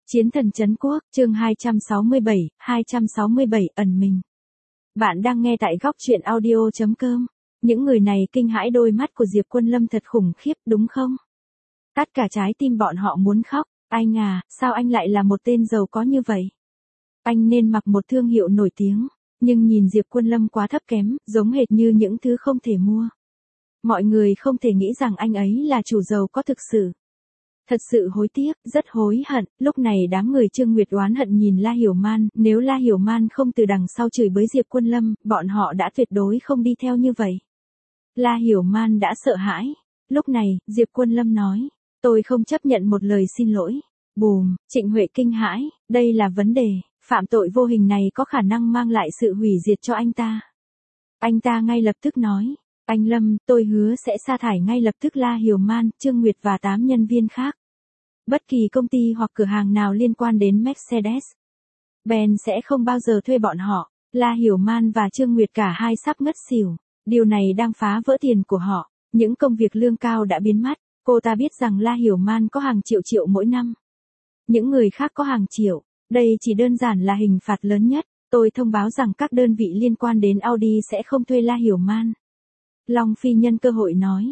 Chiến thần trấn quốc, chương 267, ẩn mình. Bạn đang nghe tại góc truyện audio.com. Những người này kinh hãi, đôi mắt của Diệp Quân Lâm thật khủng khiếp đúng không? Tất cả trái tim bọn họ muốn khóc. Anh à, sao anh lại là một tên giàu có như vậy? Anh nên mặc một thương hiệu nổi tiếng, nhưng nhìn Diệp Quân Lâm quá thấp kém, giống hệt như những thứ không thể mua. Mọi người không thể nghĩ rằng anh ấy là chủ giàu có thực sự. Thật sự hối tiếc, rất hối hận. Lúc này đám người Trương Nguyệt oán hận nhìn La Hiểu Man, nếu La Hiểu Man không từ đằng sau chửi bới Diệp Quân Lâm, bọn họ đã tuyệt đối không đi theo như vậy. La Hiểu Man đã sợ hãi. Lúc này, Diệp Quân Lâm nói, tôi không chấp nhận một lời xin lỗi. Bùm, Trịnh Huệ kinh hãi, đây là vấn đề, phạm tội vô hình này có khả năng mang lại sự hủy diệt cho anh ta. Anh ta ngay lập tức nói, anh Lâm, tôi hứa sẽ sa thải ngay lập tức La Hiểu Man, Trương Nguyệt và 8 nhân viên khác. Bất kỳ công ty hoặc cửa hàng nào liên quan đến Mercedes-Benz sẽ không bao giờ thuê bọn họ. La Hiểu Man và Trương Nguyệt cả hai sắp ngất xỉu. Điều này đang phá vỡ tiền của họ. Những công việc lương cao đã biến mất. Cô ta biết rằng La Hiểu Man có hàng triệu mỗi năm. Những người khác có hàng triệu. Đây chỉ đơn giản là hình phạt lớn nhất. Tôi thông báo rằng các đơn vị liên quan đến Audi sẽ không thuê La Hiểu Man. Long Phi nhân cơ hội nói,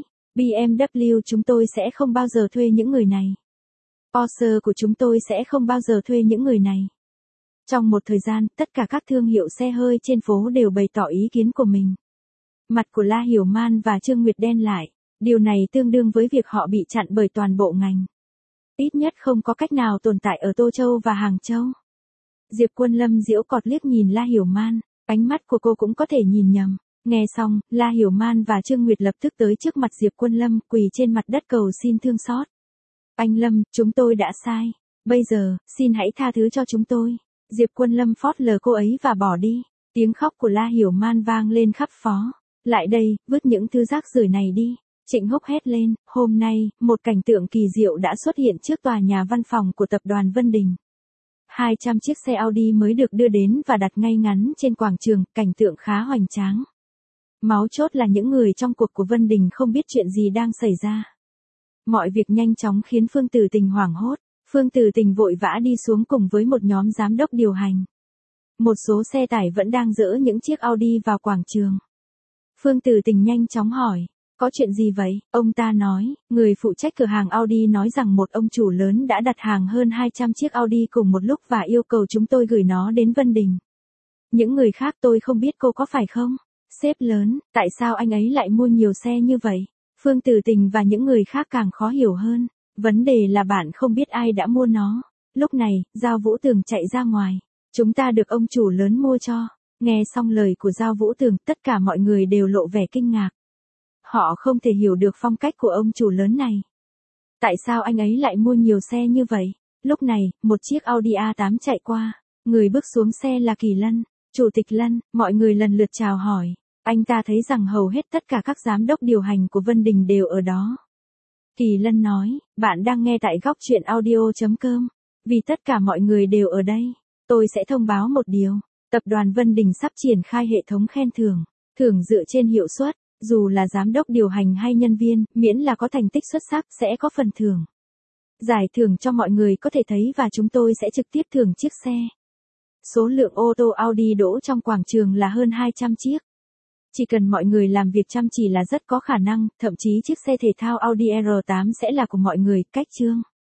BMW chúng tôi sẽ không bao giờ thuê những người này. Porsche của chúng tôi sẽ không bao giờ thuê những người này. Trong một thời gian, tất cả các thương hiệu xe hơi trên phố đều bày tỏ ý kiến của mình. Mặt của La Hiểu Man và Trương Nguyệt đen lại. Điều này tương đương với việc họ bị chặn bởi toàn bộ ngành. Ít nhất không có cách nào tồn tại ở Tô Châu và Hàng Châu. Diệp Quân Lâm giễu cợt liếc nhìn La Hiểu Man, ánh mắt của cô cũng có thể nhìn nhầm. Nghe xong, La Hiểu Man và Trương Nguyệt lập tức tới trước mặt Diệp Quân Lâm, quỳ trên mặt đất cầu xin thương xót. Anh Lâm, chúng tôi đã sai. Bây giờ, xin hãy tha thứ cho chúng tôi. Diệp Quân Lâm phớt lờ cô ấy và bỏ đi. Tiếng khóc của La Hiểu Man vang lên khắp phố. Lại đây, vứt những thứ rác rưởi này đi. Trịnh Húc hét lên. Hôm nay, một cảnh tượng kỳ diệu đã xuất hiện trước tòa nhà văn phòng của tập đoàn Vân Đình. 200 chiếc xe Audi mới được đưa đến và đặt ngay ngắn trên quảng trường, cảnh tượng khá hoành tráng. Máu chốt là những người trong cuộc của Vân Đình không biết chuyện gì đang xảy ra. Mọi việc nhanh chóng khiến Phương Tử Tình hoảng hốt. Phương Tử Tình vội vã đi xuống cùng với một nhóm giám đốc điều hành. Một số xe tải vẫn đang dỡ những chiếc Audi vào quảng trường. Phương Tử Tình nhanh chóng hỏi, có chuyện gì vậy? Ông ta nói, người phụ trách cửa hàng Audi nói rằng một ông chủ lớn đã đặt hàng hơn 200 chiếc Audi cùng một lúc và yêu cầu chúng tôi gửi nó đến Vân Đình. Những người khác tôi không biết, cô có phải không? Sếp lớn, tại sao anh ấy lại mua nhiều xe như vậy? Phương Tử Tình và những người khác càng khó hiểu hơn. Vấn đề là bạn không biết ai đã mua nó. Lúc này, Giao Vũ Tường chạy ra ngoài. Chúng ta được ông chủ lớn mua cho. Nghe xong lời của Giao Vũ Tường, tất cả mọi người đều lộ vẻ kinh ngạc. Họ không thể hiểu được phong cách của ông chủ lớn này. Tại sao anh ấy lại mua nhiều xe như vậy? Lúc này, một chiếc Audi A8 chạy qua. Người bước xuống xe là Kỳ Lân. Chủ tịch Lân, mọi người lần lượt chào hỏi. Anh ta thấy rằng hầu hết tất cả các giám đốc điều hành của Vân Đình đều ở đó. Kỳ Lân nói, bạn đang nghe tại góc truyện audio.com. Vì tất cả mọi người đều ở đây, tôi sẽ thông báo một điều. Tập đoàn Vân Đình sắp triển khai hệ thống khen thưởng. Thưởng dựa trên hiệu suất, dù là giám đốc điều hành hay nhân viên, miễn là có thành tích xuất sắc sẽ có phần thưởng. Giải thưởng cho mọi người có thể thấy và chúng tôi sẽ trực tiếp thưởng chiếc xe. Số lượng ô tô Audi đỗ trong quảng trường là hơn 200 chiếc. Chỉ cần mọi người làm việc chăm chỉ là rất có khả năng, thậm chí chiếc xe thể thao Audi R8 sẽ là của mọi người. Cách chương